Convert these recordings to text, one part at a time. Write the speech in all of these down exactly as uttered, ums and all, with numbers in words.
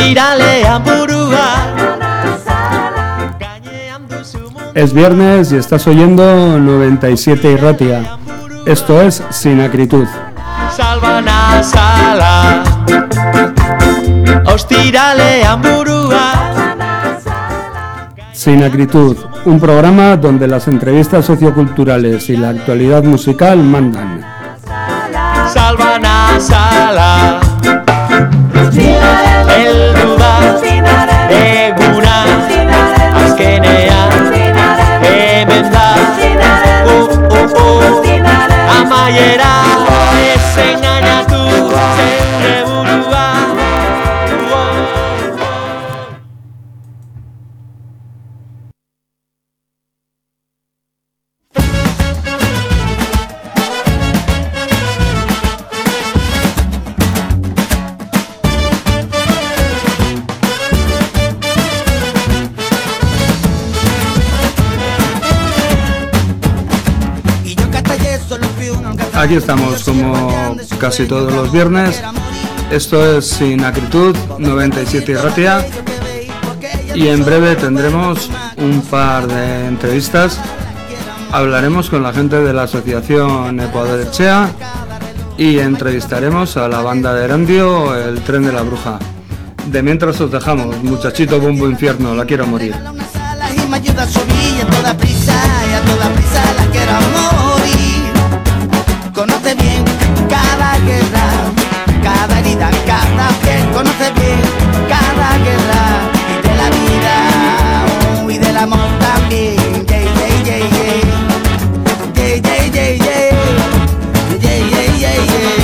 Ostiralean burua. Es viernes y estás oyendo noventa y siete Irratia. Esto es Sin Acritud. Salvana sala. Ostiralean burua. Sin Acritud, un programa donde las entrevistas socioculturales y la actualidad musical mandan. Salvana sala. El duda eguna azkenea hemen da uh, uh, uh. Amaiera ez engainatu zeure burua. Aquí estamos como casi todos los viernes. Esto es Sin Acritud, noventa y siete Irratia. Y en breve tendremos un par de entrevistas. Hablaremos con la gente de la asociación Ecuador Echea y entrevistaremos a la banda de Erandio, El Tren de la Bruja. De mientras os dejamos, muchachito bombo infierno, la quiero morir. Conoce bien cada guerra, cada herida, cada piel. Conoce bien cada guerra y de la vida oh, y del amor también. Yeah, yeah, yeah, yeah. Yeah, yeah, yeah, yeah. Yeah, yeah, yeah, yeah.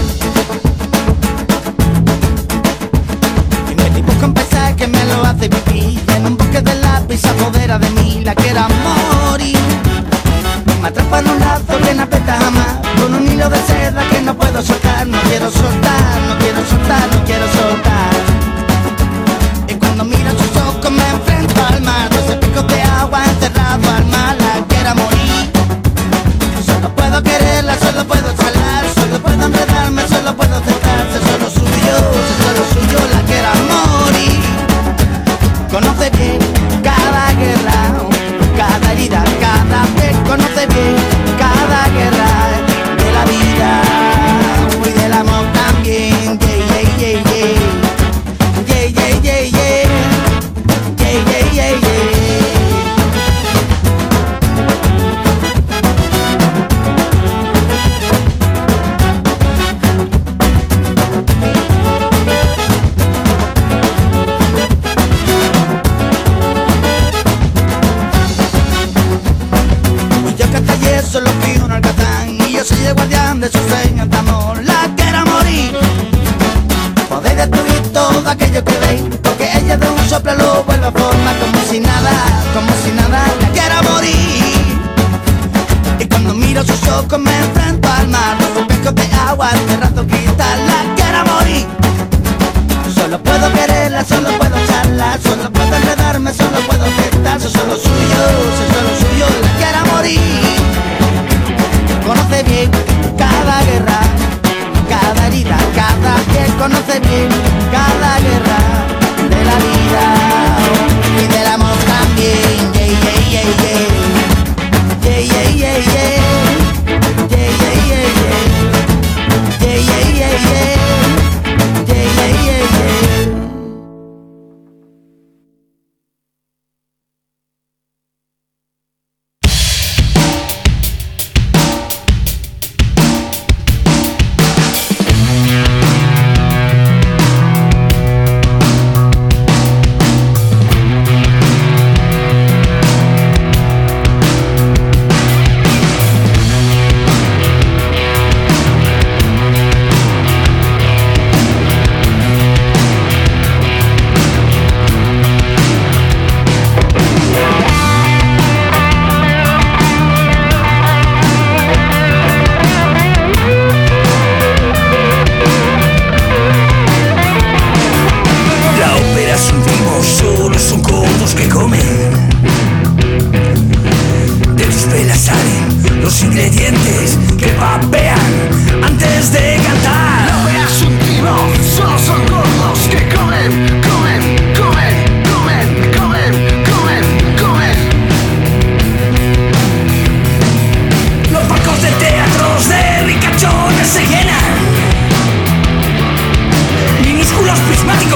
Y me dibujo en paisaje que me lo hace vivir. En un bosque de lápiz se apodera de mí, la quiero morir. Me atrapa en un lazo que no aprieta jamás, con un hilo de seda que no puedo soltar. No quiero soltar, no quiero soltar, no quiero soltar. Y cuando miro sus ojos me enfrento al mar, doce picos de agua encerrado al mar. La quiero morir. Solo puedo quererla, solo puedo charlar, solo puedo enredarme, solo puedo acercarse. Solo suyo, solo suyo, la quiero morir. Conoce bien cada guerra, cada herida, cada piel. Conoce bien cada guerra de la vida y del amor también. Yeah, yeah, yeah, yeah. Yeah, yeah, yeah, yeah. Yeah, yeah, yeah, yeah. Solo fui un alcatán y yo soy el guardián de sus sueños de amor. La quiero morir. Podéis destruir todo aquello que veis, porque ella de un soplo lo vuelve a formar como si nada, como si nada. La quiero morir. Y cuando miro sus ojos me enfrento al mar, los espejos de agua, cerrado cristal. La quiero morir. Solo puedo quererla, solo puedo charlar, solo puedo enredarme, solo puedo aceptar. Soy solo suyo, soy solo suyo. La quiero morir. Conoce bien cada guerra, cada herida, cada piel. Conoce bien cada guerra de la vida y del amor también. Yeah, yeah, yeah, yeah. Yeah, yeah, yeah, yeah. Yeah, yeah, yeah, yeah. Yeah, yeah, yeah, yeah. Yeah, yeah, yeah, yeah.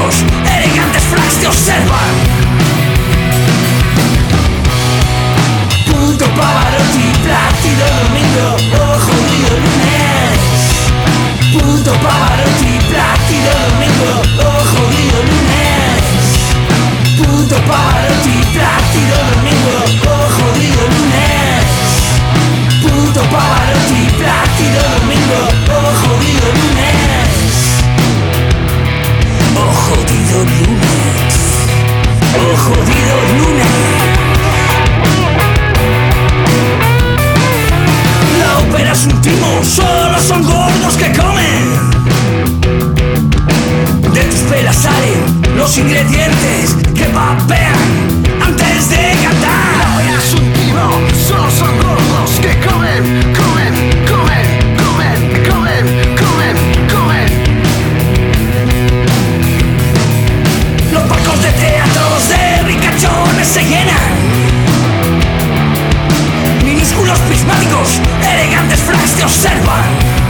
prismáticos, elegantes frases te observan. Punto Pavarotti, Plácido Domingo, oh jodido lunes. Punto Pavarotti, Plácido Domingo, oh jodido lunes. Punto Pavarotti, Plácido Domingo, oh jodido lunes. Punto Pavarotti, Plácido Domingo, oh jodido lunes. Oh jodido lunes. Oh jodido lunes. La ópera es un timo, solo son gordos que comen. De tus pelas salen los ingredientes que vapean antes de cantar. La ópera es un timo, solo son gordos que comen, comen, comen, comen, comen, comen, comen. Los palcos de teatros de ricachones se llenan. Minúsculos prismáticos, elegantes frases te observan.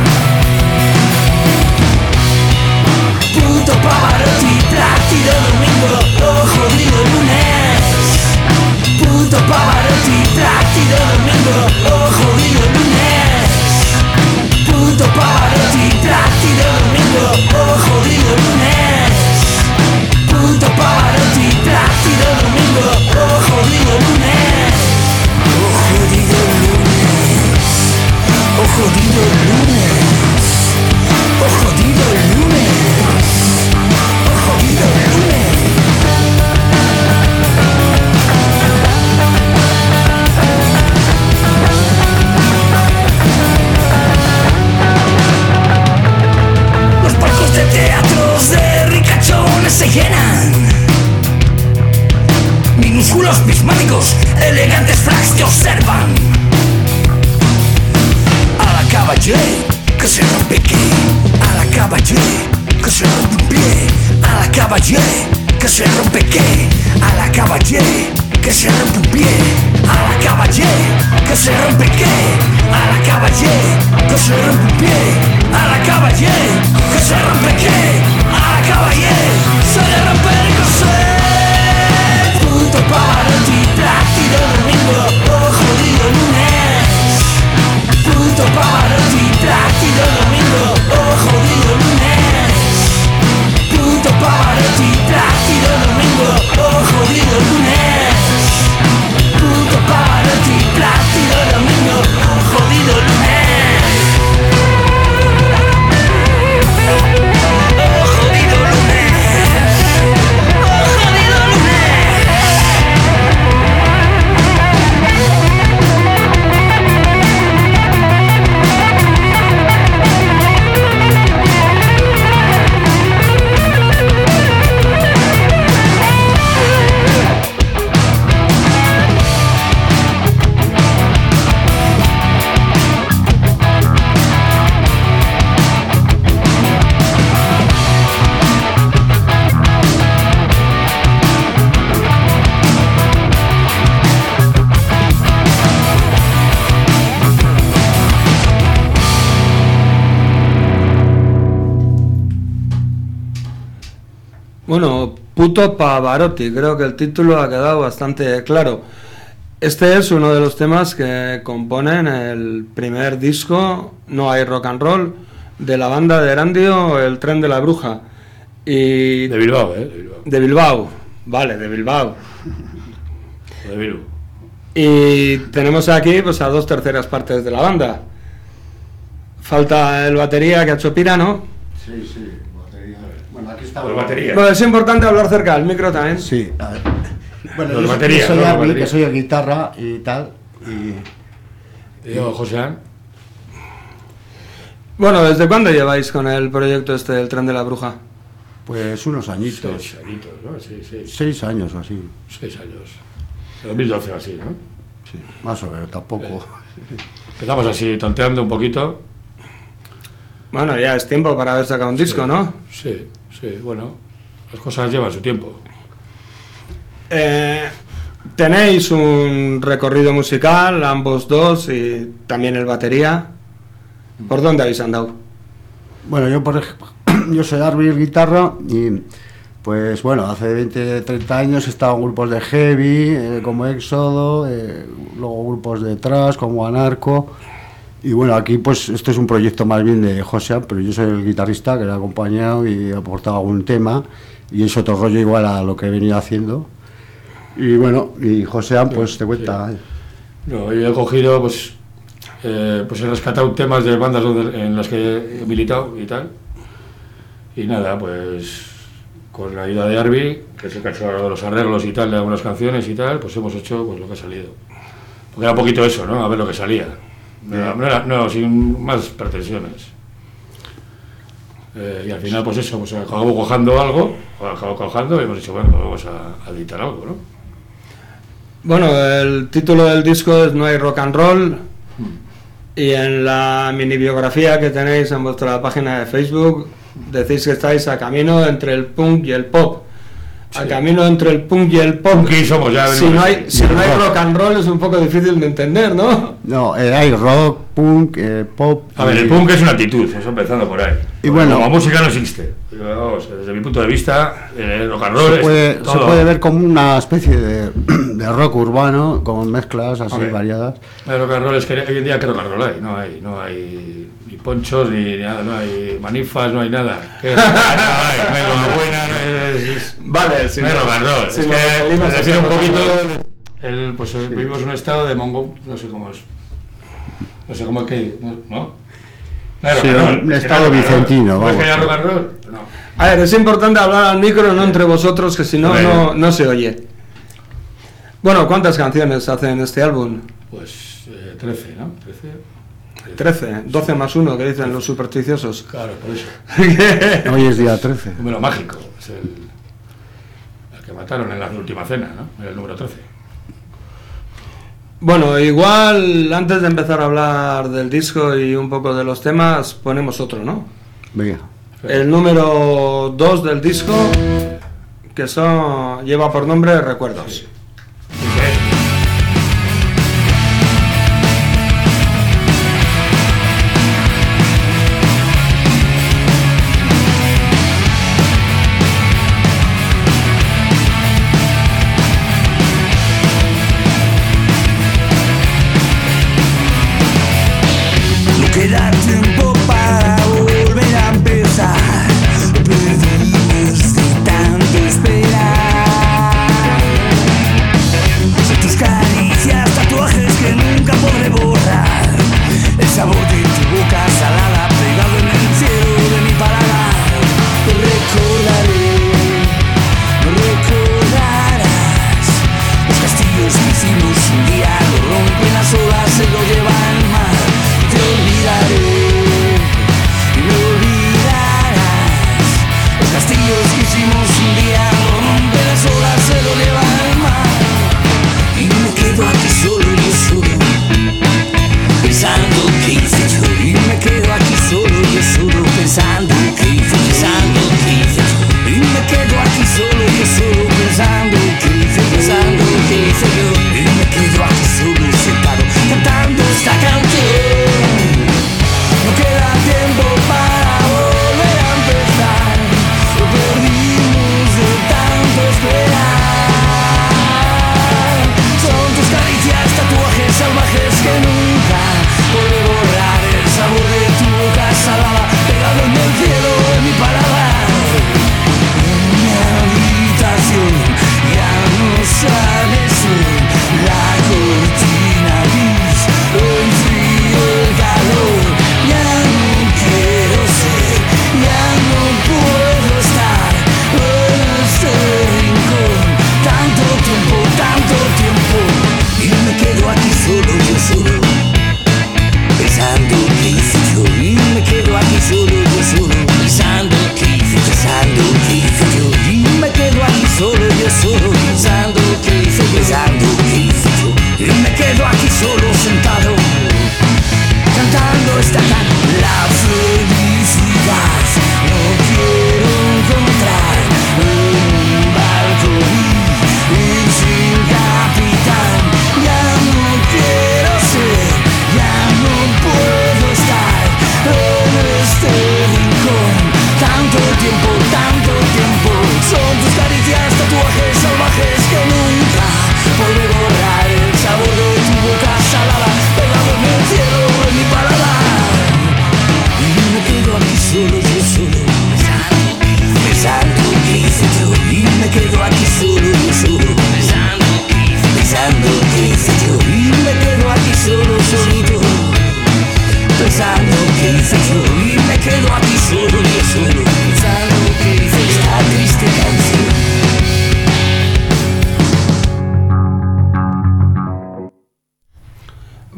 Punto Pavarotti, Plácido Domingo, oh jodido lunes. Punto Pavarotti, Plácido Domingo, oh jodido lunes. Punto Pavarotti, Plácido Domingo, oh jodido lunes. Punto Pavarotti, Plácido Domingo, oh jodido lunes. Oh jodido lunes. Oh jodido lunes. Oh jodido lunes. Oh jodido lunes. Los palcos de teatros de ricachones se llenan. Minúsculos prismáticos, elegantes frases te observan. A la caballé, que se rompe qué. A la caballé, que se rompe un pie. A la caballé, que se rompe qué. A la caballé, que se rompe un pie. A la caballé, que se rompe qué. A la caballé, que se rompe un pie. A la caballé, que se rompe qué. A la caballé, se le rompe el corsé. Punto Pavarotti, Plácido Domingo, oh jodido lunes. Punto Pavarotti, Plácido Domingo, oh jodido lunes. Punto Pavarotti, Plácido Domingo, oh jodido lunes. Punto Pavarotti, Plácido Domingo, oh jodido lunes. Oh jodido lunes. Oh jodido lunes. Bueno, Puto Pavarotti, creo que el título ha quedado bastante claro. Este es uno de los temas que componen el primer disco, No hay rock and roll, de la banda de Erandio, El Tren de la Bruja. Y de Bilbao, ¿eh? De Bilbao. De Bilbao, vale, de Bilbao. De Bilbao. Y tenemos aquí pues a dos terceras partes de la banda. Falta el batería que ha hecho Pira, ¿no? Sí, sí, batería. Bueno, aquí está la batería. Bueno, es importante hablar cerca del micro también. Sí, a ver. Bueno, Los yo, batería, yo soy no, Arby, batería. que soy el guitarra y tal. Y Y yo, José An. Bueno, ¿desde cuándo lleváis con el proyecto este del Tren de la Bruja? pues unos añitos. Seis añitos, ¿no? Sí, sí. Seis años o así. Seis años. En dos mil doce o así, ¿no? Sí, más o menos, tampoco. Empezamos así, tonteando un poquito. Bueno, ya es tiempo para haber sacado un disco, Sí, ¿no? Sí, sí, bueno. Las cosas llevan su tiempo. Eh, tenéis un recorrido musical, ambos dos, y también el batería. ¿Por dónde habéis andado? Bueno, yo por ejemplo, yo soy Arby, el guitarra, y Pues bueno, hace veinte, treinta años estaban grupos de heavy, eh, como Éxodo, eh, luego grupos de thrash, como Anarco. Y bueno, aquí pues esto es un proyecto más bien de Josean, pero yo soy el guitarrista que le he acompañado y he aportado algún tema. Y es otro rollo igual a lo que he venido haciendo. Y bueno, y Josean pues te cuenta. Sí. No, yo he cogido, pues, eh, pues he rescatado temas de bandas donde, en las que he militado y tal. Y nada, pues con la ayuda de Arby, que es el que ha hecho los arreglos y tal de algunas canciones y tal, pues hemos hecho pues lo que ha salido. Porque era un poquito eso, ¿no? A ver lo que salía. No, era, no, era, no sin más pretensiones. Eh, y al final, pues eso, pues acabamos cojando algo, acabamos cojando y hemos dicho, bueno, pues vamos a, a editar algo, ¿no? Bueno, el título del disco es No hay rock and roll. Hmm. Y en la mini biografía que tenéis en vuestra página de Facebook decís que estáis a camino entre el punk y el pop. Sí. A camino entre el punk y el pop. Punky somos ya. Si no hay, si no hay rock and roll es un poco difícil de entender, ¿no? No, eh, hay rock, punk, eh, pop. A ver, el punk es una actitud, eso empezando por ahí. Y bueno, como música no existe. Vamos, desde mi punto de vista, el rock and roll se puede, es todo. Se puede ver como una especie de, de rock urbano con mezclas así okay. variadas. El rock and roll es que hoy en día que rock and roll hay, no hay, no hay ni ponchos ni nada, no hay manifas, no hay nada. ¿Qué? No hay, no hay rock buena, no es, es, vale, sí, no hay rock and roll. Sí, es no, que me refiero un poquito, el, pues sí. Vivimos en un estado de mongo, no sé cómo es, no sé cómo es que, ¿no? Claro, sí, un estado vicentino. ¿Cómo es que haya rock and roll? No. A ver, es importante hablar al micro, no entre vosotros, que si no, no, no se oye. Bueno, ¿cuántas canciones hacen este álbum? Pues eh, trece, ¿no? trece, doce más uno, que dicen los supersticiosos. Claro, por eso. Hoy es día trece. Número mágico, es el, el que mataron en la última cena, ¿no? Era el número trece. Bueno, igual antes de empezar a hablar del disco y un poco de los temas, ponemos otro, ¿no? Venga. El número dos del disco, que son, lleva por nombre Recuerdos. Sí. Perdimos de tanto esperar.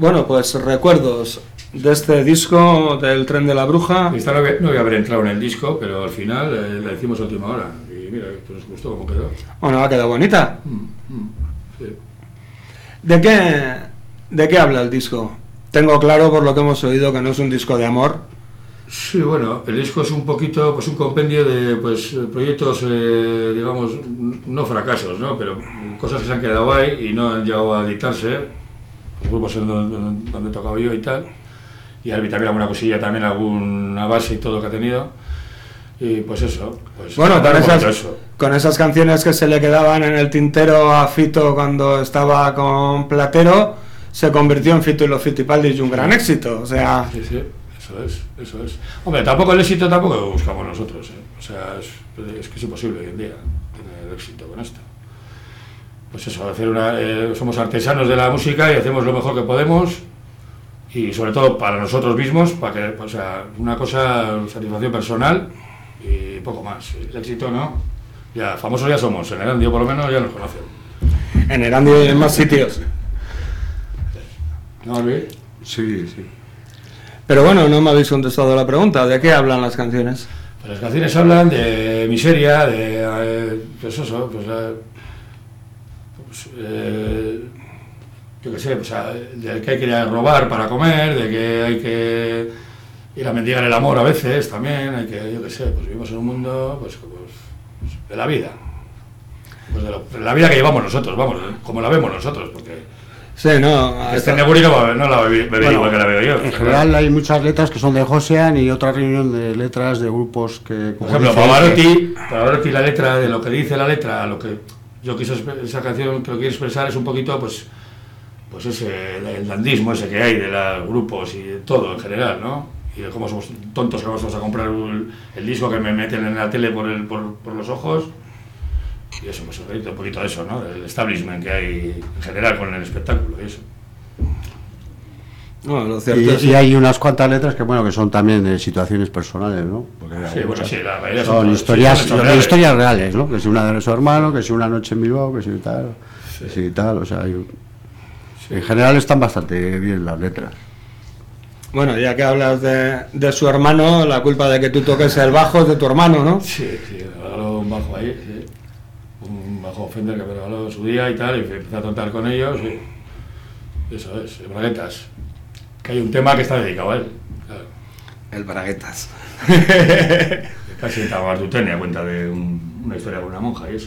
Bueno, pues recuerdos de este disco del Tren de la Bruja. Esta no, no voy a haber entrado en el disco, pero al final eh, la hicimos a última hora. Y mira, pues nos gustó cómo quedó. Bueno, ha quedado bonita. Mm, mm, sí. ¿De qué, ¿De qué habla el disco? Tengo claro, por lo que hemos oído, que no es un disco de amor. Sí, bueno, el disco es un poquito, pues un compendio de pues proyectos, eh, digamos, no fracasos, ¿no? Pero cosas que se han quedado ahí y no han llegado a editarse. Los grupos en donde, donde, donde he tocado yo y tal. Y Arby también alguna cosilla, también alguna base y todo que ha tenido. Y pues eso. Pues, bueno, con esas, eso. con esas canciones que se le quedaban en el tintero a Fito cuando estaba con Platero, se convirtió en Fito y los Fitipaldis y un gran éxito. O sea... Sí, sí, eso es, eso es. Hombre, tampoco el éxito tampoco lo buscamos nosotros, ¿eh? O sea, es, es que es imposible hoy en día tener éxito con esto. Pues eso, hacer una, eh, somos artesanos de la música y hacemos lo mejor que podemos. Y sobre todo para nosotros mismos, para que, o sea, una cosa, satisfacción personal y poco más. El éxito no, ya famosos ya somos, en Erandio por lo menos ya nos conocen. En Erandio y en más sitios. ¿No, Luis? Sí, sí. Pero bueno, no me habéis contestado la pregunta, ¿de qué hablan las canciones? Pues las canciones hablan de miseria, de, eh, pues eso, pues, eh, pues eh, yo qué sé, pues, de que hay que ir a robar para comer, de que hay que ir a mendigar el amor a veces también, hay que, yo qué sé, pues vivimos en un mundo pues, pues de la vida, pues de, lo, de la vida que llevamos nosotros, vamos, como la vemos nosotros, porque sí, no, este esta... Neburi no, no la bebí bueno, igual que la veo yo. En general claro. Hay muchas letras que son de Josean y otra reunión de letras de grupos que... Por ejemplo, Pavarotti, Pavarotti la letra, de lo que dice la letra, lo que yo quiso, esa canción que lo quiero expresar es un poquito, pues, pues ese, el dandismo ese que hay de los grupos y de todo en general, ¿no? Y de cómo somos tontos que vamos a comprar el, el disco que me meten en la tele por, el, por, por los ojos. Y eso, pues un poquito de eso, ¿no? El establishment que hay en general con el espectáculo y eso. No, lo cierto y, es... y hay unas cuantas letras que bueno que son también de situaciones personales, ¿no? Porque sí, bueno, sí, la mayoría son, son historias, sí, son reales. historias reales, ¿no? Que si una de su hermano, que si una noche en Bilbao, que si tal, sí. que si tal, o sea, hay, sí. En general están bastante bien las letras. Bueno, ya que hablas de, de su hermano, la culpa de que tú toques el bajo es de tu hermano, ¿no? Sí, sí, me regaló un bajo ahí, sí. Un bajo Fender que me regaló en su día y tal, y empecé a tocar con ellos, y eso es, el Braguetas. Que hay un tema que está dedicado a él. Claro. El Braguetas. Casi estaba tú tenía cuenta de un, una historia con una monja y eso.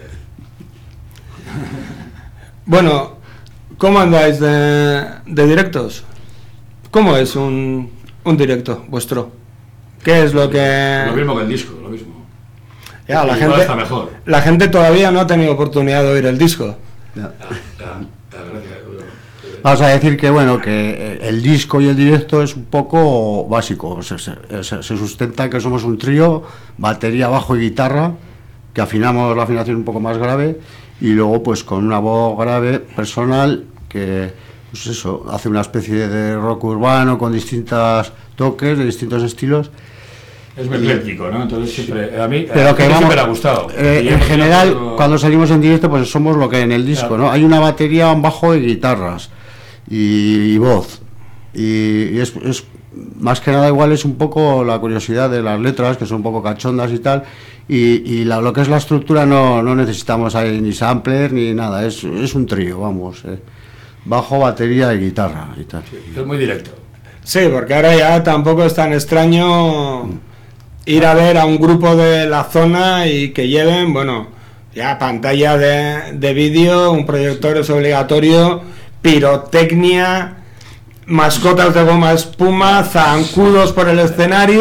Bueno, ¿cómo andáis de, de directos? ¿Cómo es un, un directo vuestro? ¿Qué es lo que...? Lo mismo que el disco, lo mismo. Ya, la gente, está mejor. La gente todavía no ha tenido oportunidad de oír el disco. Ya. Ya, ya, ya, gracias. Vamos a decir que bueno que el disco y el directo es un poco básico, se, se, se sustenta que somos un trío, batería, bajo y guitarra, que afinamos la afinación un poco más grave y luego pues con una voz grave personal que pues eso, hace una especie de rock urbano con distintos toques, de distintos estilos. Es muy ecléctico, ¿no? Entonces siempre, a mí, pero a que mí vamos, siempre me ha gustado. Eh, en general, algo... cuando salimos en directo, pues somos lo que en el disco, claro. ¿No? Hay una batería, un bajo y guitarras. Y, y voz y, y es, es más que nada igual es un poco la curiosidad de las letras que son un poco cachondas y tal y, y la, lo que es la estructura no, no necesitamos ahí ni sampler ni nada, es, es un trío, vamos, eh. bajo, batería y guitarra y tal. Sí, es muy directo. Sí, porque ahora ya tampoco es tan extraño ir a ver a un grupo de la zona y que lleven, bueno, ya pantalla de, de vídeo, un proyector es obligatorio, pirotecnia, mascotas de goma espuma, zancudos por el escenario.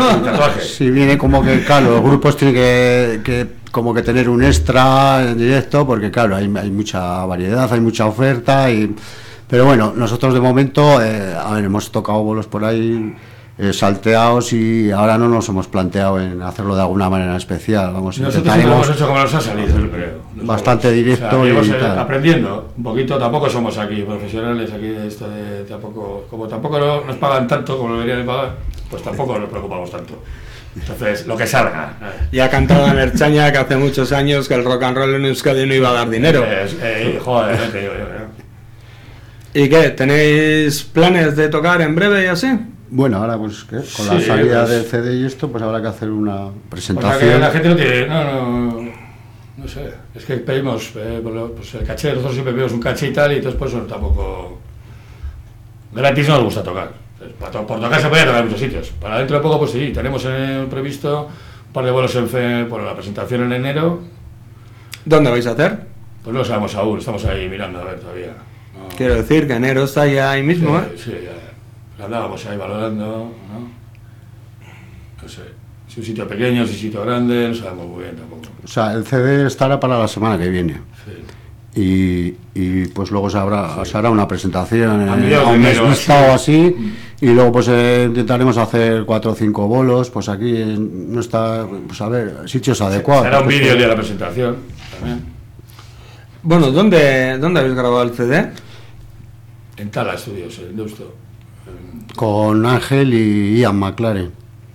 Sí, viene como que, claro, los grupos tienen que, que como que tener un extra en directo, porque claro, hay, hay mucha variedad, hay mucha oferta, y pero bueno, nosotros de momento, eh, a ver, hemos tocado bolos por ahí, eh, salteados, y ahora no nos hemos planteado en hacerlo de alguna manera especial. Vamos, nosotros lo hemos hecho como nos ha salido, yo creo. Nos bastante vamos, directo, o sea, y tal. Aprendiendo un poquito, tampoco somos aquí profesionales, aquí de esto de tampoco, como tampoco no, nos pagan tanto como lo deberían pagar, pues tampoco nos preocupamos tanto. Entonces, lo que salga. Y ha cantado en Erchaña que hace muchos años que el rock and roll en Euskadi no iba a dar dinero. Eh, eh, joder, eh, te digo yo, ¿Y qué? ¿Tenéis planes de tocar en breve y así? Bueno, ahora pues ¿qué? Con Sí, la salida pues- del C D y esto, pues habrá que hacer una Porque presentación. la gente no tiene, no, no, no sé, es que pedimos, eh, por lo- pues el caché, nosotros siempre pedimos un caché y tal, y entonces por eso tampoco, gratis no nos gusta tocar. Por, to- por tocar se puede tocar en muchos sitios. Para dentro de poco, pues sí, tenemos eh, previsto un par de vuelos en fe, por la presentación en enero, ¿Dónde vais a hacer? pues no lo sabemos aún, estamos ahí mirando a ver todavía. No, Quiero decir que enero está ya ahí mismo, ¿eh? sí, sí, ya, ya andábamos ahí valorando, ¿no? No sé, si un sitio pequeño, si un sitio grande, no sabemos muy bien tampoco. O sea, el C D estará para la semana que viene. Sí. Y, y pues luego se, habrá, se hará una presentación A en, mediados a de un mes enero, vista así. o así, y luego pues eh, intentaremos hacer cuatro o cinco bolos, pues aquí en- no está, pues a ver, sitios adecuados. Será un porque vídeo el esto- día de la presentación también. Bueno, ¿dónde, ¿dónde habéis grabado el C D? En Tala Studios, en Deusto. Con Ángel y Ian McLaren.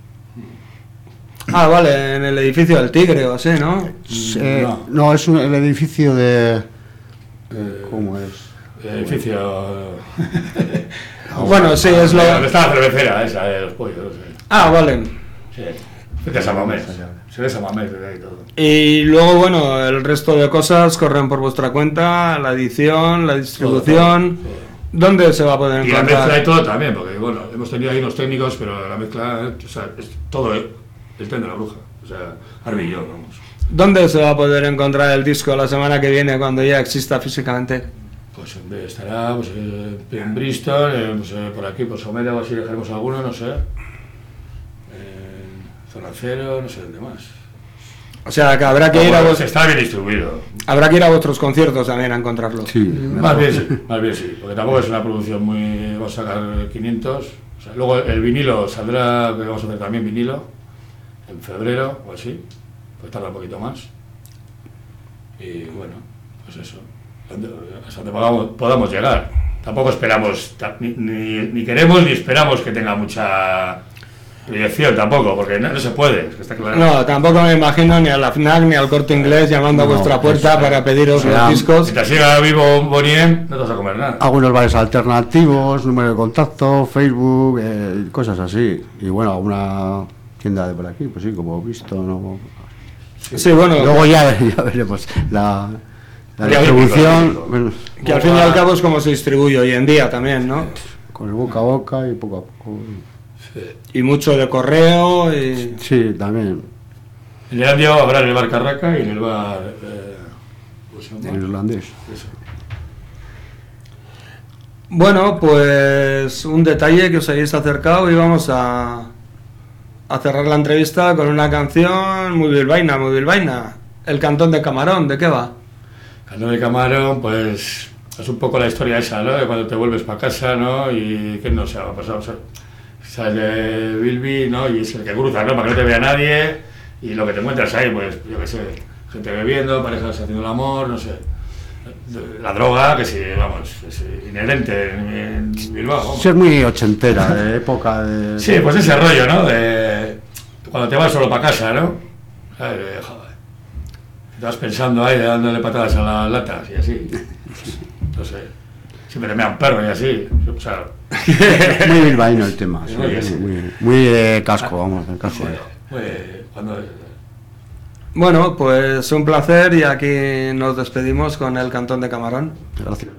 Ah, vale, en el edificio del Tigre o así, ¿no? Eh, no. no, es un- el edificio de... Eh, ¿Cómo es? Edificio. Bueno, sí, es lo... Donde está la cervecera esa de los pollos, no sé. Ah, vale. Sí. Frente a San Mamés. Se ve San Mamés desde ahí todo. Y luego, bueno, el resto de cosas corren por vuestra cuenta, la edición, la distribución. Todo, todo. ¿Dónde se va a poder Y la mezcla y encontrar? todo también, porque bueno, hemos tenido ahí unos técnicos, pero la mezcla, eh, o sea, es todo el, el tren de la bruja. O sea, Arby y yo, vamos. ¿Dónde se va a poder encontrar el disco la semana que viene cuando ya exista físicamente? Pues en vez estará pues, eh, en Bristol, eh, pues, eh, por aquí, por Somera, o así dejaremos alguno, no sé. En Zona Cero, no sé dónde más. O sea, que habrá que ir a, Bueno, vos- está bien distribuido. habrá que ir a vuestros conciertos también a encontrarlo. Sí, Más bien sí, más bien sí, porque tampoco es una producción muy... Vamos a sacar quinientos. O sea, luego el vinilo saldrá, que vamos a hacer también vinilo, en febrero o así, pues tarda un poquito más. Y bueno, pues eso, donde- hasta donde podamos, podamos llegar. Tampoco esperamos, ta- ni, ni, ni queremos ni esperamos que tenga mucha proyección tampoco, porque no, no se puede, es que está claro. No, tampoco me imagino ni a la FNAC ni al Corte Inglés llamando a No, vuestra puerta pues, para pediros será- los discos. Mientras siga vivo Boniem, no te vas a comer nada. algunos bares alternativos, número de contacto, Facebook, eh, cosas así. Y bueno, alguna tienda de por aquí, pues sí, como he visto, ¿no? Sí, bueno, Luego ya, ya veremos la, la Ya distribución, olímpico, bueno, que al fin y al cabo es como se distribuye hoy en día también, ¿no? con el boca a boca y poco a poco. Y mucho de correo y... Sí, también, En el Andio habrá en el bar Carraca y en el bar... Eh, ¿cómo se llama? en irlandés. Eso. Bueno, pues un detalle que os hayáis acercado y vamos a, a cerrar la entrevista con una canción muy bilbaína, muy bilbaína. El Cantón de Camarón, ¿de qué va? Cantón de Camarón, pues es un poco la historia esa, ¿no? De cuando te vuelves para casa, ¿no? Y que no se ha pasado, o sea, sales de Bilby, ¿no? Y es el que cruza, ¿no? Para que no te vea nadie y lo que te encuentras ahí, pues yo qué sé, gente bebiendo, parejas haciendo el amor, no sé. La droga, que sí, vamos, es inherente en, en Bilbao, vamos. Sí, es muy ochentera, de época de... Sí, pues ese rollo, ¿no? De cuando te vas solo para casa, ¿no? ¿Sabes? De, joder, te vas pensando ahí, dándole patadas a las latas y así. No sé. Siempre me dan perro y así. O sea, Muy bilbaíno el tema, sí, Oye, sí. muy, muy de casco, vamos, de casco. bueno, pues, cuando... Bueno, pues un placer y aquí nos despedimos con el Cantón de Camarón. Gracias.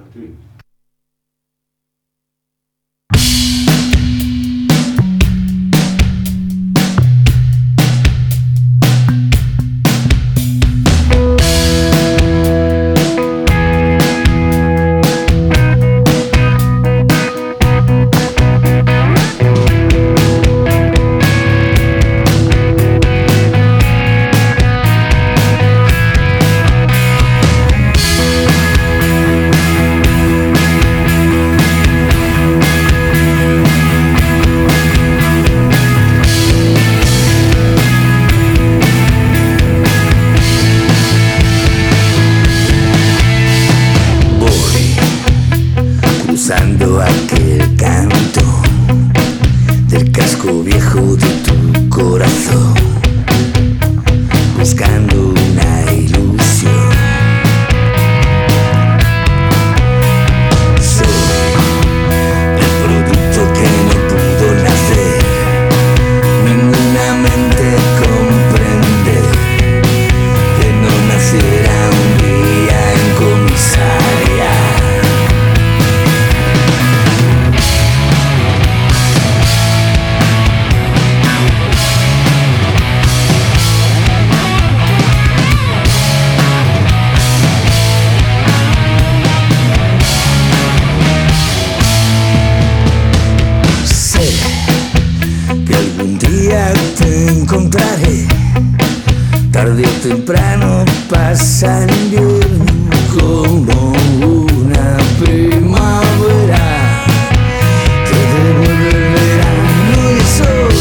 Tarde o temprano pasa el invierno como una primavera. Te devuelve el verano y el sol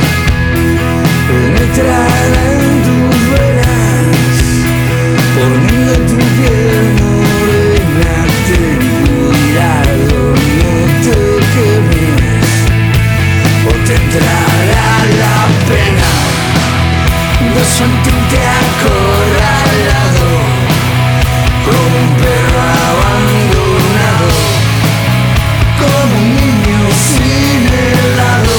penetrará en tus venas, poniendo tu piel morena. Ten cuidado, no te quemes, o te entrará la pena de sentirte acorralado como un perro abandonado, como un niño sin helado.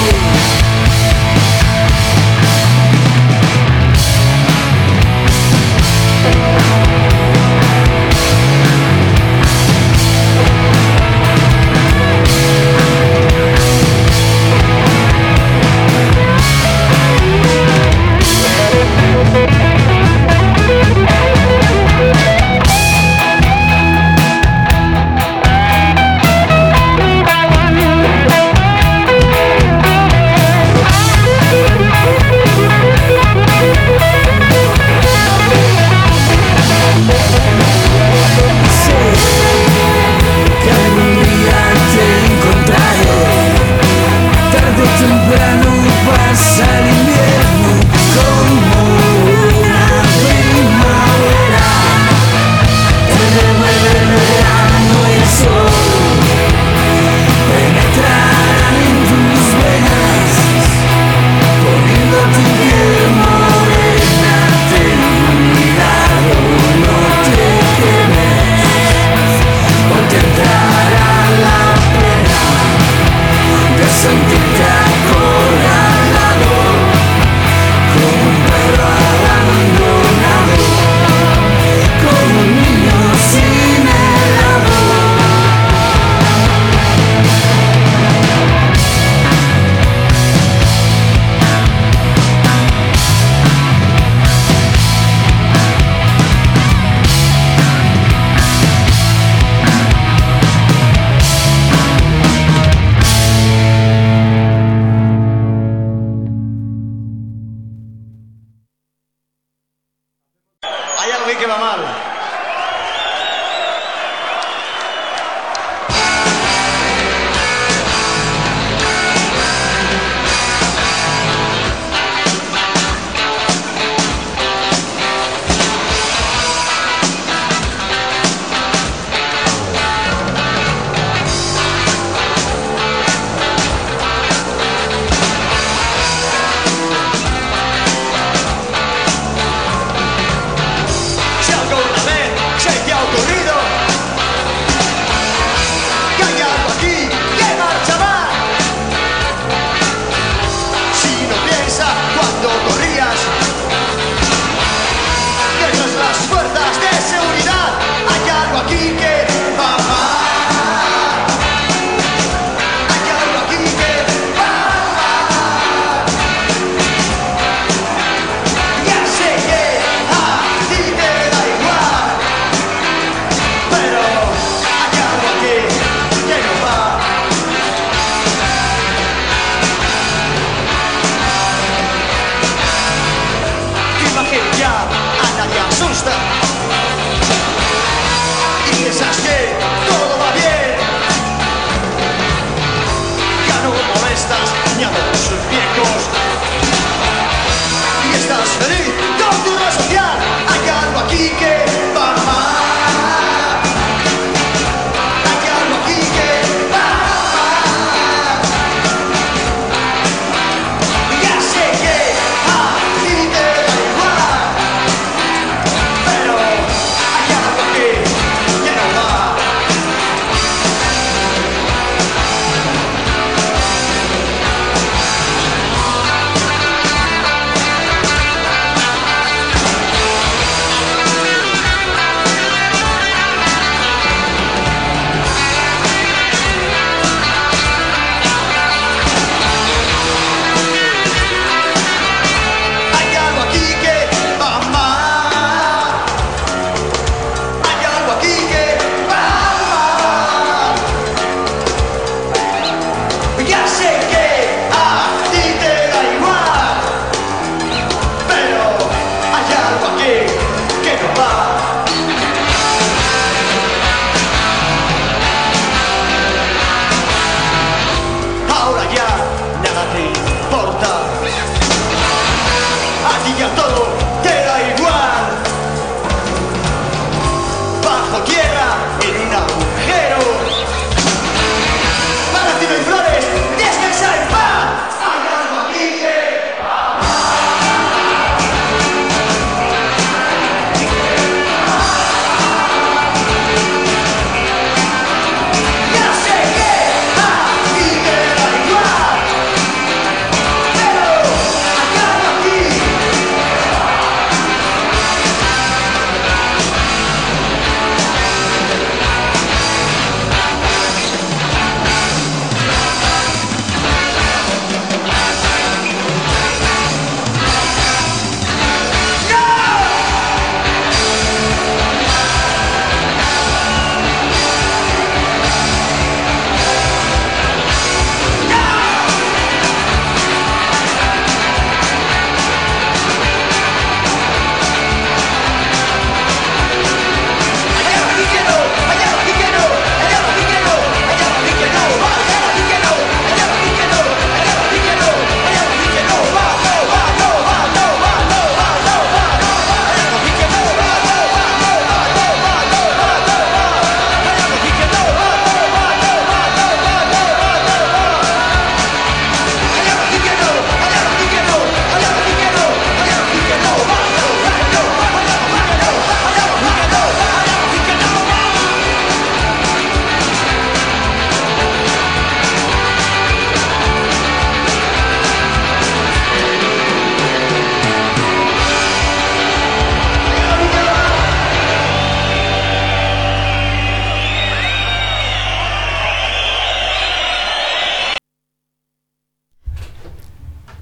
Go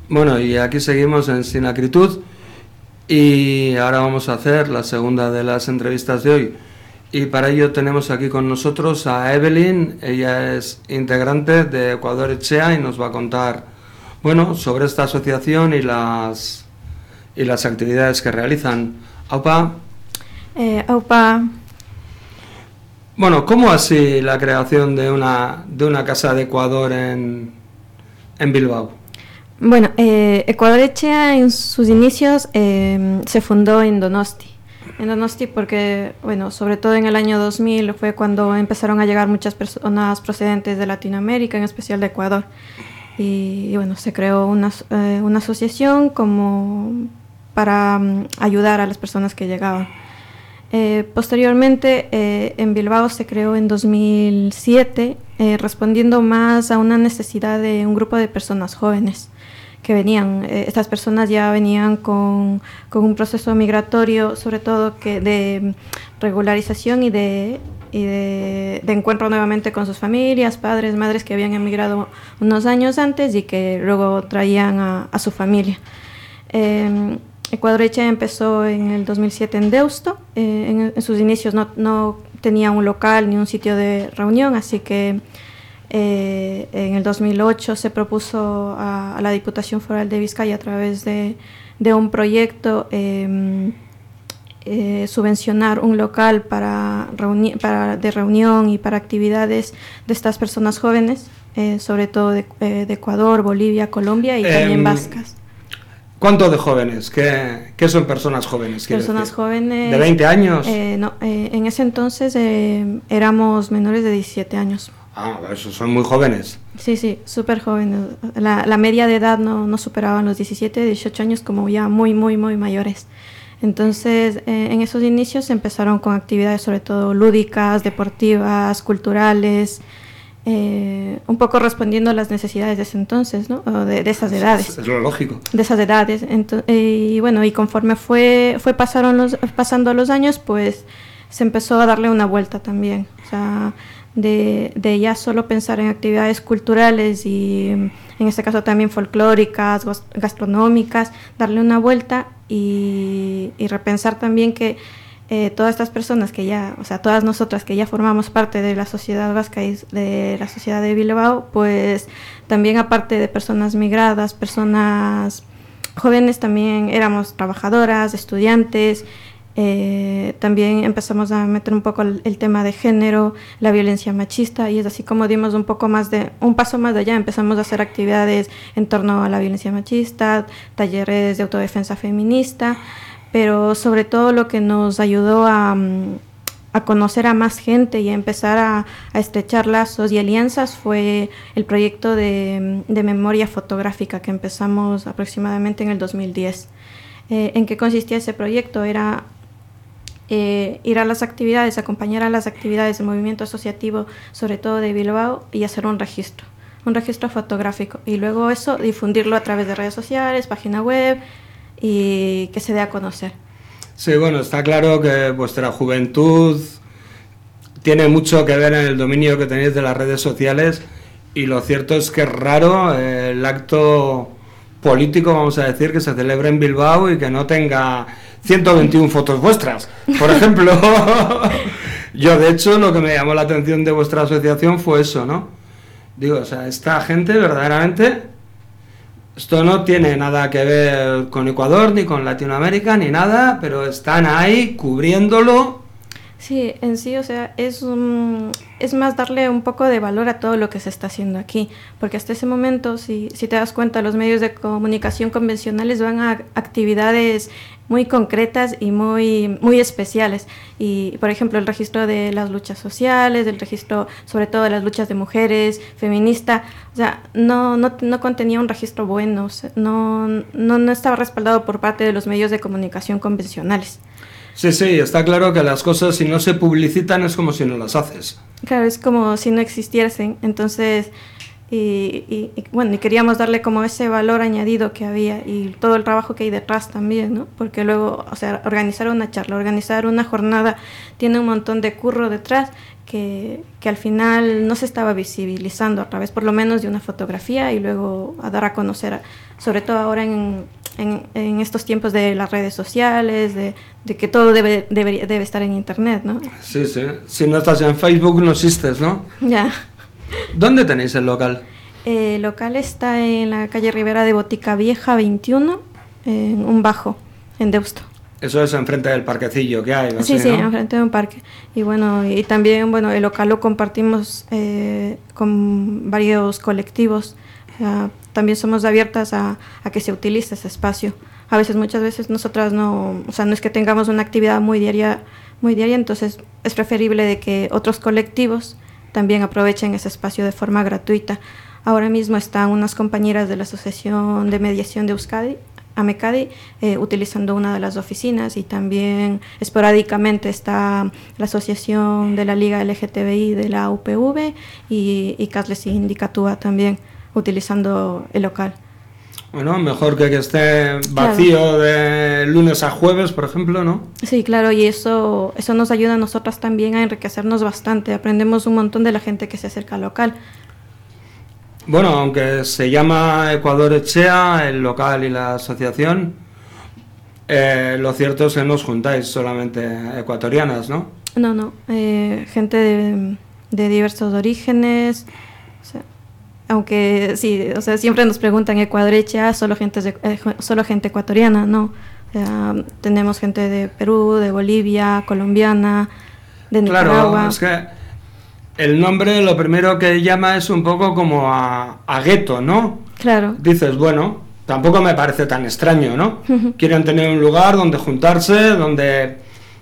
Bueno, y aquí seguimos en Sin Acritud y ahora vamos a hacer la segunda de las entrevistas de hoy. Y para ello tenemos aquí con nosotros a Evelyn. Ella es integrante de Ecuador Etxea y nos va a contar, bueno, sobre esta asociación y las y las actividades que realizan. Aupa. Eh, aupa. Bueno, ¿cómo así la creación de una de una casa de Ecuador en en Bilbao? Bueno, eh, Ecuador Etxea en sus inicios eh, se fundó en Donosti. En Donosti porque, bueno, sobre todo en el año dos mil fue cuando empezaron a llegar muchas personas procedentes de Latinoamérica, en especial de Ecuador. Y, y bueno, se creó una, eh, una asociación como para um, ayudar a las personas que llegaban. Eh, posteriormente, eh, en Bilbao se creó en dos mil siete, eh, respondiendo más a una necesidad de un grupo de personas jóvenes que venían. Eh, estas personas ya venían con, con un proceso migratorio, sobre todo que de regularización y de, y de, de encuentro nuevamente con sus familias, padres, madres que habían emigrado unos años antes y que luego traían a, a su familia. Eh, Ecuador Etxea empezó en el dos mil siete en Deusto. Eh, en, en sus inicios no, no tenía un local ni un sitio de reunión, así que Eh, en el dos mil ocho se propuso a, a la Diputación Foral de Vizcaya a través de, de un proyecto eh, eh, subvencionar un local para, reuni para de reunión y para actividades de estas personas jóvenes, eh, sobre todo de, eh, de Ecuador, Bolivia, Colombia y eh, también vascas. ¿Cuánto de jóvenes? ¿Qué, qué son personas jóvenes? Personas decir? jóvenes... ¿De veinte años? Eh, no, eh, en ese entonces eh, éramos menores de diecisiete años. Ah, eso son muy jóvenes. Sí, sí, súper jóvenes. La, la media de edad no, no superaban los diecisiete, dieciocho años, como ya muy, muy, muy mayores. Entonces, eh, en esos inicios empezaron con actividades sobre todo lúdicas, deportivas, culturales, eh, un poco respondiendo a las necesidades de ese entonces, ¿no? O de, de esas edades. Es, es lo lógico. De esas edades. Entonces, eh, y bueno, y conforme fue, fue pasaron los, pasando los años, pues se empezó a darle una vuelta también. O sea, De, de ya solo pensar en actividades culturales y en este caso también folclóricas, gastronómicas, darle una vuelta y, y repensar también que eh, todas estas personas que ya, o sea, todas nosotras que ya formamos parte de la sociedad vasca y de la sociedad de Bilbao, pues también aparte de personas migradas, personas jóvenes, también éramos trabajadoras, estudiantes. Eh, también empezamos a meter un poco el, el tema de género, la violencia machista, y es así como dimos un poco más de, un paso más de allá, empezamos a hacer actividades en torno a la violencia machista, talleres de autodefensa feminista, pero sobre todo lo que nos ayudó a, a conocer a más gente y a empezar a, a estrechar lazos y alianzas fue el proyecto de, de memoria fotográfica que empezamos aproximadamente en el dos mil diez. Eh, ¿En qué consistía ese proyecto? Era Eh, ir a las actividades, acompañar a las actividades del movimiento asociativo, sobre todo de Bilbao, y hacer un registro, un registro fotográfico, y luego eso difundirlo a través de redes sociales, página web, y que se dé a conocer. Sí, bueno, está claro que vuestra juventud tiene mucho que ver en el dominio que tenéis de las redes sociales, y lo cierto es que es raro eh, el acto político, vamos a decir, que se celebre en Bilbao y que no tenga ciento veintiuna fotos vuestras, por ejemplo. Yo, de hecho, lo que me llamó la atención de vuestra asociación fue eso, ¿no? Digo, o sea, esta gente verdaderamente, esto no tiene nada que ver con Ecuador, ni con Latinoamérica, ni nada, pero están ahí cubriéndolo. Sí, en sí, o sea, es, un, es más darle un poco de valor a todo lo que se está haciendo aquí, porque hasta ese momento, si, si te das cuenta, los medios de comunicación convencionales van a actividades muy concretas y muy, muy especiales, y por ejemplo el registro de las luchas sociales, el registro sobre todo de las luchas de mujeres, feminista, o sea, no, no, no contenía un registro bueno, o sea, no, no, no estaba respaldado por parte de los medios de comunicación convencionales. Sí, sí, está claro que las cosas, si no se publicitan, es como si no las haces. Claro, es como si no existiesen. Entonces, Y, y, y bueno, y queríamos darle como ese valor añadido que había y todo el trabajo que hay detrás también, ¿no? Porque luego, o sea, organizar una charla, organizar una jornada tiene un montón de curro detrás que, que al final no se estaba visibilizando a través por lo menos de una fotografía y luego a dar a conocer, a, sobre todo ahora en, en, en estos tiempos de las redes sociales, de, de que todo debe, debe, debe estar en internet, ¿no? Sí, sí. Si no estás en Facebook no existes, ¿no? Ya. ¿Dónde tenéis el local? Eh, el local está en la calle Rivera de Botica Vieja veintiuno, en un bajo, en Deusto. Eso es enfrente del parquecillo que hay, ¿no? Sí, Sí, sí, ¿no? enfrente de un parque. Y bueno, y también, bueno, el local lo compartimos eh, con varios colectivos. O sea, también somos abiertas a, a que se utilice ese espacio. A veces, muchas veces, nosotras no, o sea, no es que tengamos una actividad muy diaria, muy diaria, entonces es preferible de que otros colectivos también aprovechen ese espacio de forma gratuita. Ahora mismo están unas compañeras de la Asociación de Mediación de Euskadi, AMECADI, eh, utilizando una de las oficinas, y también esporádicamente está la Asociación de la Liga L G T B I de la U P V y, y Casles y Indicatúa también utilizando el local. Bueno, mejor que que esté vacío claro. de lunes a jueves, por ejemplo, ¿no? Sí, claro, y eso, eso nos ayuda a nosotras también a enriquecernos bastante. Aprendemos un montón de la gente que se acerca al local. Bueno, aunque se llama Ecuador Etxea, el local y la asociación, eh, lo cierto es que no os juntáis solamente ecuatorianas, ¿no? No, no, eh, gente de, de diversos orígenes, o sea, aunque sí, o sea, siempre nos preguntan Ecuador Etxea, solo gente, de, eh, solo gente ecuatoriana, ¿no? O sea, tenemos gente de Perú, de Bolivia, colombiana, de Nicaragua. Claro, es que el nombre lo primero que llama es un poco como a, a gueto, ¿no? Claro. Dices, bueno, tampoco me parece tan extraño, ¿no? Quieren tener un lugar donde juntarse, donde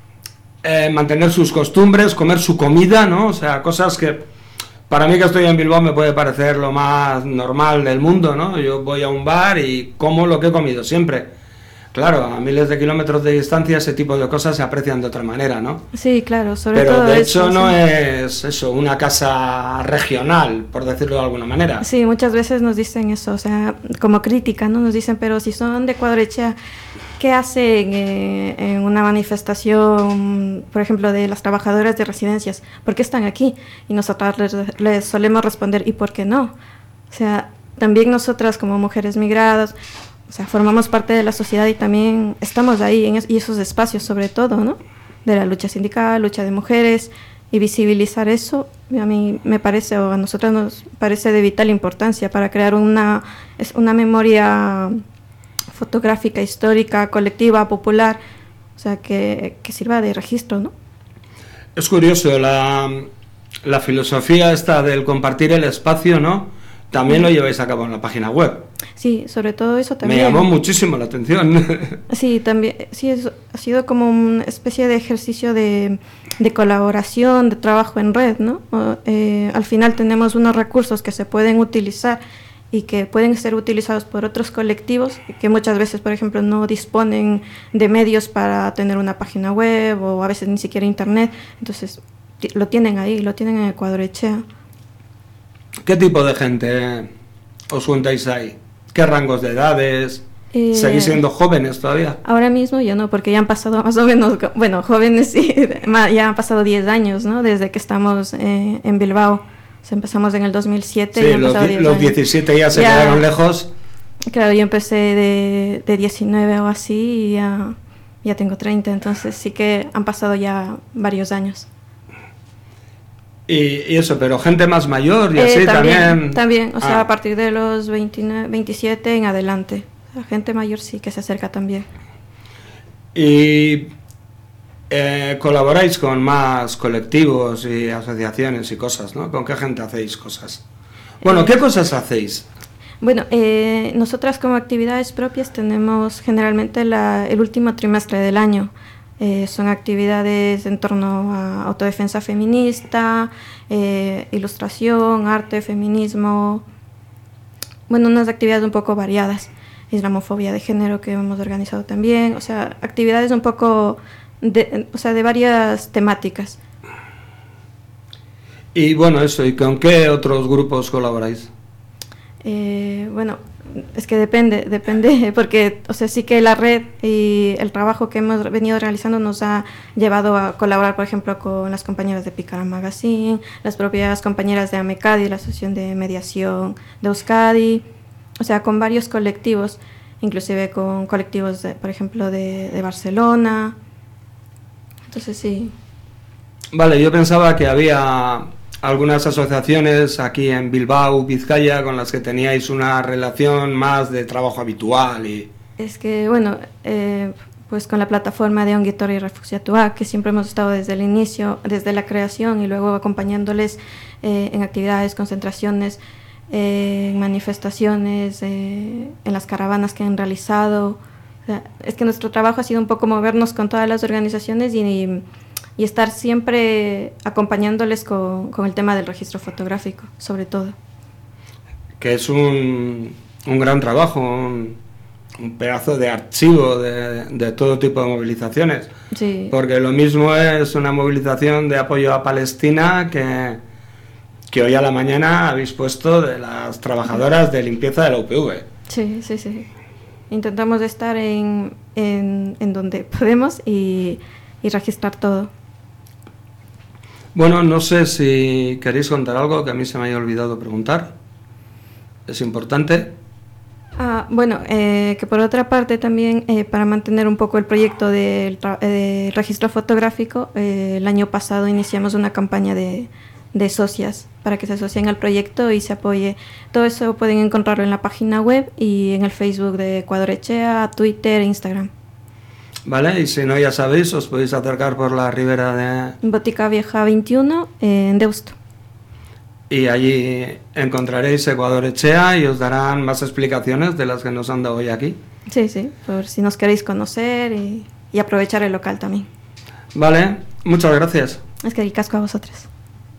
eh, mantener sus costumbres, comer su comida, ¿no? O sea, cosas que para mí, que estoy en Bilbao, me puede parecer lo más normal del mundo, ¿no? Yo voy a un bar y como lo que he comido siempre. Claro, a miles de kilómetros de distancia ese tipo de cosas se aprecian de otra manera, ¿no? Sí, claro, sobre Pero todo de eso, hecho no sí. es eso, una casa regional, por decirlo de alguna manera. Sí, muchas veces nos dicen eso, o sea, como crítica, ¿no? Nos dicen, pero si son de Ecuador Etxea, ¿qué hacen eh, en una manifestación, por ejemplo, de las trabajadoras de residencias? ¿Por qué están aquí? Y nosotras les, les solemos responder, ¿y por qué no? O sea, también nosotras como mujeres migradas, o sea, formamos parte de la sociedad y también estamos ahí en es, y esos espacios sobre todo, ¿no? De la lucha sindical, lucha de mujeres, y visibilizar eso a mí me parece, o a nosotras nos parece de vital importancia para crear una, es una memoria fotográfica, histórica, colectiva, popular, o sea, que, que sirva de registro, ¿no? Es curioso, la, la filosofía esta del compartir el espacio, ¿no? También lo lleváis a cabo en la página web. Sí, sobre todo eso también. Me llamó muchísimo la atención. Sí, también, sí, es, ha sido como una especie de ejercicio de, de colaboración, de trabajo en red, ¿no? Eh, al final tenemos unos recursos que se pueden utilizar y que pueden ser utilizados por otros colectivos que muchas veces, por ejemplo, no disponen de medios para tener una página web o a veces ni siquiera internet. Entonces, lo tienen ahí, lo tienen en Ecuador Etxea. ¿Qué tipo de gente os juntáis ahí? ¿Qué rangos de edades? Eh, ¿Seguís siendo jóvenes todavía? Ahora mismo ya no, porque ya han pasado más o menos, bueno, jóvenes sí, ya han pasado diez años, ¿no? Desde que estamos eh, en Bilbao. O sea, empezamos en el dos mil siete. Sí, y han los, pasado diez los años. diecisiete ya se ya, quedaron lejos. Claro, yo empecé de, de diecinueve o así y ya, ya tengo treinta, entonces sí que han pasado ya varios años. Y, y eso, pero gente más mayor y eh, así también. También, también o sea, ah. a partir de los veintinueve, veintisiete en adelante. La gente mayor sí que se acerca también. Y eh, colaboráis con más colectivos y asociaciones y cosas, ¿no? ¿Con qué gente hacéis cosas? Bueno, eh, ¿qué cosas hacéis? Bueno, eh, nosotras como actividades propias tenemos generalmente la, el último trimestre del año. Eh, son actividades en torno a autodefensa feminista, eh, ilustración, arte, feminismo, bueno, unas actividades un poco variadas, islamofobia de género que hemos organizado también, o sea, actividades un poco, de, o sea, de varias temáticas. Y bueno, eso, ¿y con qué otros grupos colaboráis? Eh, bueno, es que depende, depende, porque, o sea, sí que la red y el trabajo que hemos venido realizando nos ha llevado a colaborar, por ejemplo, con las compañeras de Picara Magazine, las propias compañeras de AMECADI, la Asociación de Mediación de Euskadi, o sea, con varios colectivos, inclusive con colectivos, de, por ejemplo, de, de Barcelona. Entonces, sí. Vale, yo pensaba que había algunas asociaciones aquí en Bilbao, Vizcaya, con las que teníais una relación más de trabajo habitual y... Es que, bueno, eh, pues con la plataforma de Ongi Etorri Refuxiatuak, que siempre hemos estado desde el inicio, desde la creación y luego acompañándoles eh, en actividades, concentraciones, eh, en manifestaciones, eh, en las caravanas que han realizado. O sea, es que nuestro trabajo ha sido un poco movernos con todas las organizaciones y... y y estar siempre acompañándoles con, con el tema del registro fotográfico, sobre todo. Que es un, un gran trabajo, un, un pedazo de archivo de, de todo tipo de movilizaciones. Sí. Porque lo mismo es una movilización de apoyo a Palestina que, que hoy a la mañana habéis puesto de las trabajadoras de limpieza de la U P V. Sí, sí, sí. Intentamos estar en, en, en donde podemos y, y registrar todo. Bueno, no sé si queréis contar algo que a mí se me haya olvidado preguntar. Es importante. Ah, bueno, eh, que por otra parte también eh, para mantener un poco el proyecto del de registro fotográfico, eh, el año pasado iniciamos una campaña de, de socias para que se asocien al proyecto y se apoye. Todo eso pueden encontrarlo en la página web y en el Facebook de Ecuador Echea, Twitter e Instagram. Vale, y si no, ya sabéis, os podéis acercar por la ribera de... Botica Vieja veintiuno, eh, en Deusto. Y allí encontraréis Ecuador Echea y os darán más explicaciones de las que nos han dado hoy aquí. Sí, sí, por si nos queréis conocer y, y aprovechar el local también. Vale, muchas gracias. Es que casco a vosotros.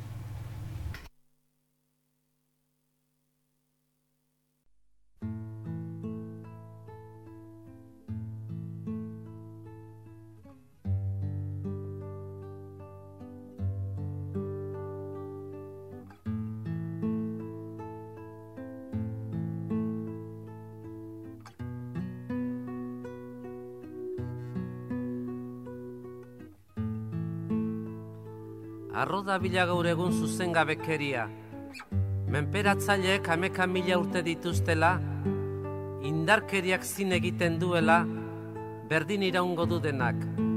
Arro da bila gaur egun zuzengabekeria. Menperatzaileek hameka mila urte dituztela, indarkeriak zin egiten duela, berdin iraungo du denak.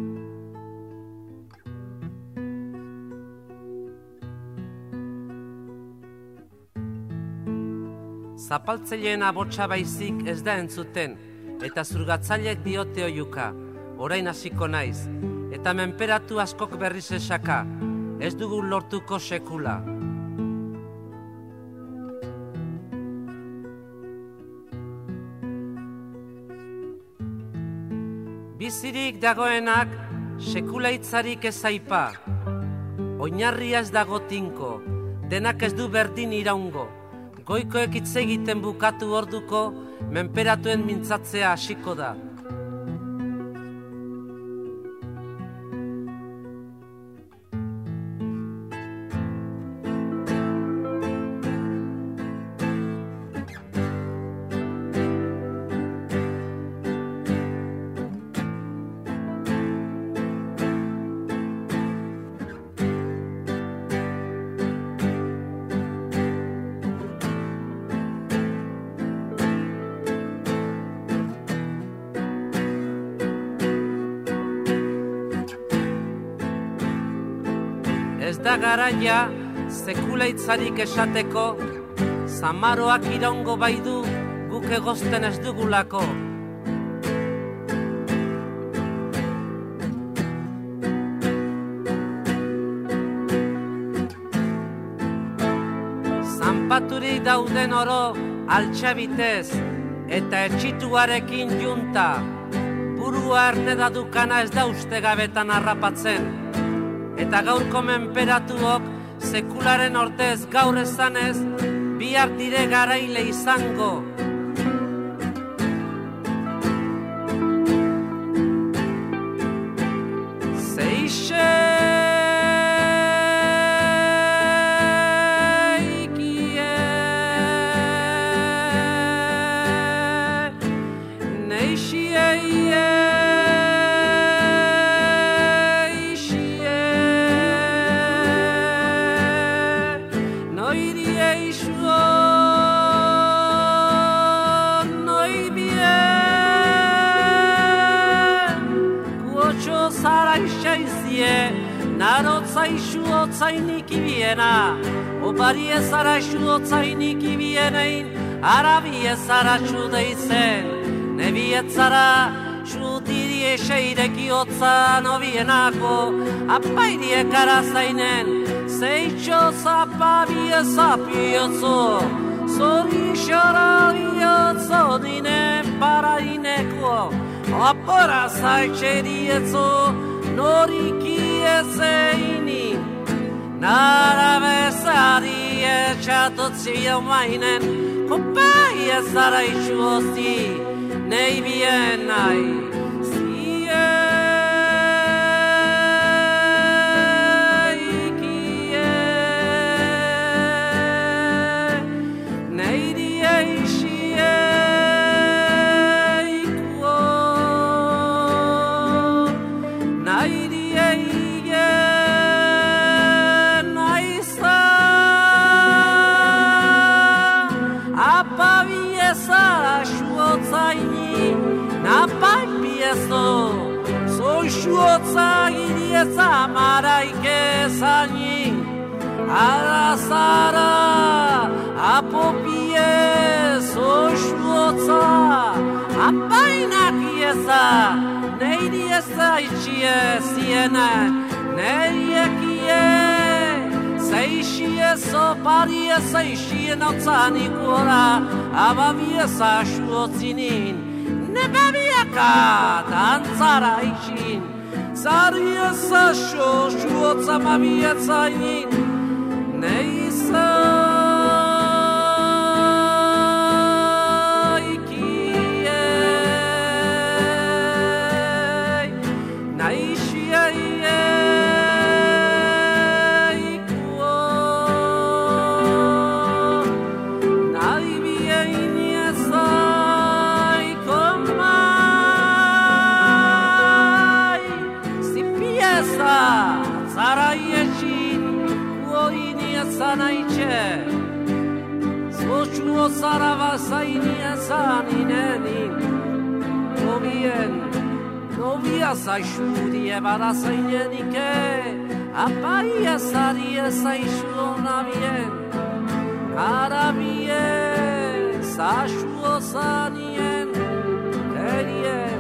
Zapaltzaileen abotsa baizik ez da entzuten, eta zurgatzaileek diote oiuka, orain hasiko naiz, eta menperatu askok berriz esaka, ez dugu lortuko sekula. Bizirik dagoenak sekula hitzarik ez aipa. Oinarria ez dago tinko, denak ez du berdin iraungo. Goikoek hitz egiten bukatu orduko, menperatuen mintzatzea hasiko da. Ez da garaia, sekula hitzarik esateko, zamaroak iraungo baidu, guk egozten ez dugulako. Zanpaturik dauden oro, altxabitez, eta etxituarekin junta, burua erne da dukana ez da uste gabetan harrapatzen. Eta gaurko menperatuok, sekularen ordez gaur esanez, bihar dire garaile izango. Zeixe ikie zara isaizie, narotza isu otzainik ibiena, opari ezara isu otzainik ibienein, arabi ezara txudeizen, nebietzara txutiri eseireki otza nobienako, apairiek arazainen, zeitxo zapabi ezapiotzo, zori xora biotzo dinen paraineko, apora zaitxerietzo, noriki ezeini, nara bezari etxatotzi jaumainen, kopai ezara itxuozi, nei bien nahi, zie. Shuotza irietza maraike zani, arazara apopie so shuotza, apainak ieza, neiri eza itxie ziene, neiriekie, zeixie zoparie zeixien otzanik gora, ababieza shuotzinin, nebabiaka dantzara itxin, zari eza xo, xuotza mabietza inin, neiza ikie, naixie ikuo, naibie inieza, zara iexin, uoini ezanaitxe, zotxuo zara bazaini ezanineni, nobien, nobia zaixudie badazainenike, apai ezari ezaixu nabien, arabie, zaxuo zanien, erien,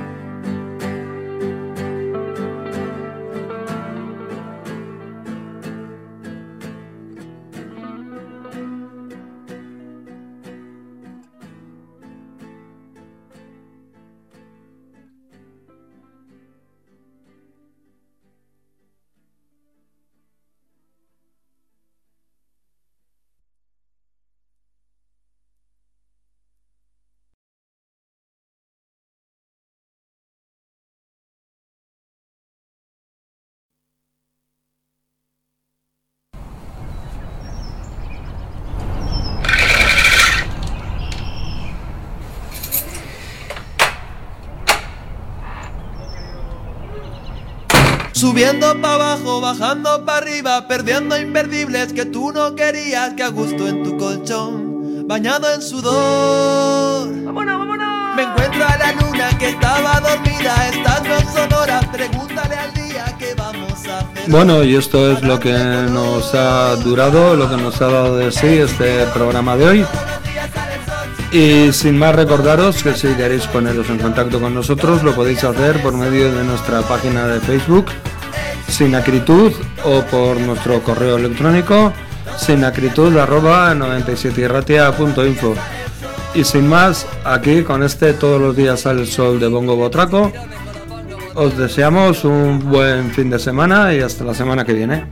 Subiendo pa' abajo, bajando pa' arriba, perdiendo imperdibles que tú no querías, que a gusto en tu colchón, bañado en sudor. ¡Vámonos, vámonos! Me encuentro a la luna que estaba dormida, estas no son horas, pregúntale al día qué vamos a hacer. Bueno, y esto es lo que nos ha durado, lo que nos ha dado de sí este programa de hoy. Y sin más, recordaros que si queréis poneros en contacto con nosotros lo podéis hacer por medio de nuestra página de Facebook Sin Acritud o por nuestro correo electrónico sinacritud arroba noventa y siete irratia punto info. Y sin más, aquí con este Todos los días sale el sol de Bongo Botraco, os deseamos un buen fin de semana y hasta la semana que viene.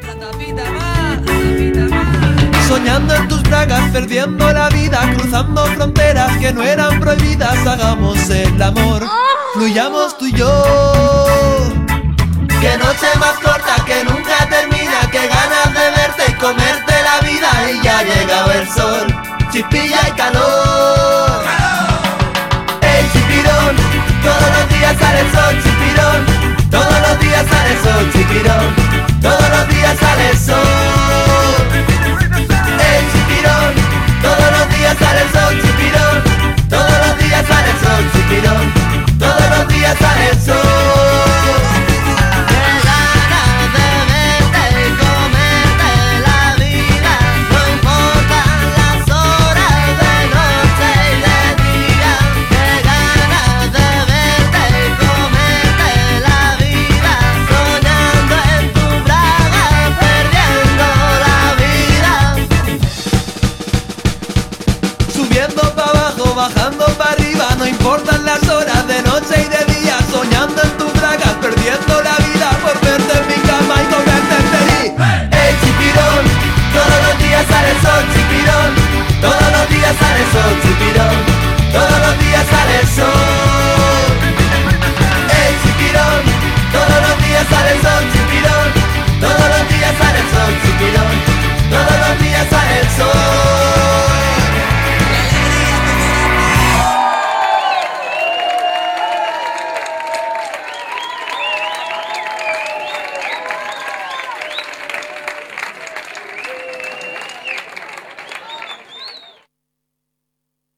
Soñando en tus bragas, perdiendo la vida, cruzando fronteras que no eran prohibidas, hagamos el amor, fluyamos tú y yo. Que noche más corta, que nunca termina, que ganas de verte y comerte la vida, y ya ha llegado el sol, chispilla y calor. ¡Ey, chipirón! Todos los días sale el sol, chipirón. Todos los días sale el sol, chipirón. Todos los días sale el sol. ¡Ey, chipirón! Todos los días sale el sol, chipirón. Todos los días sale el sol, chipirón. Todos los días sale el sol. ya sale el sol.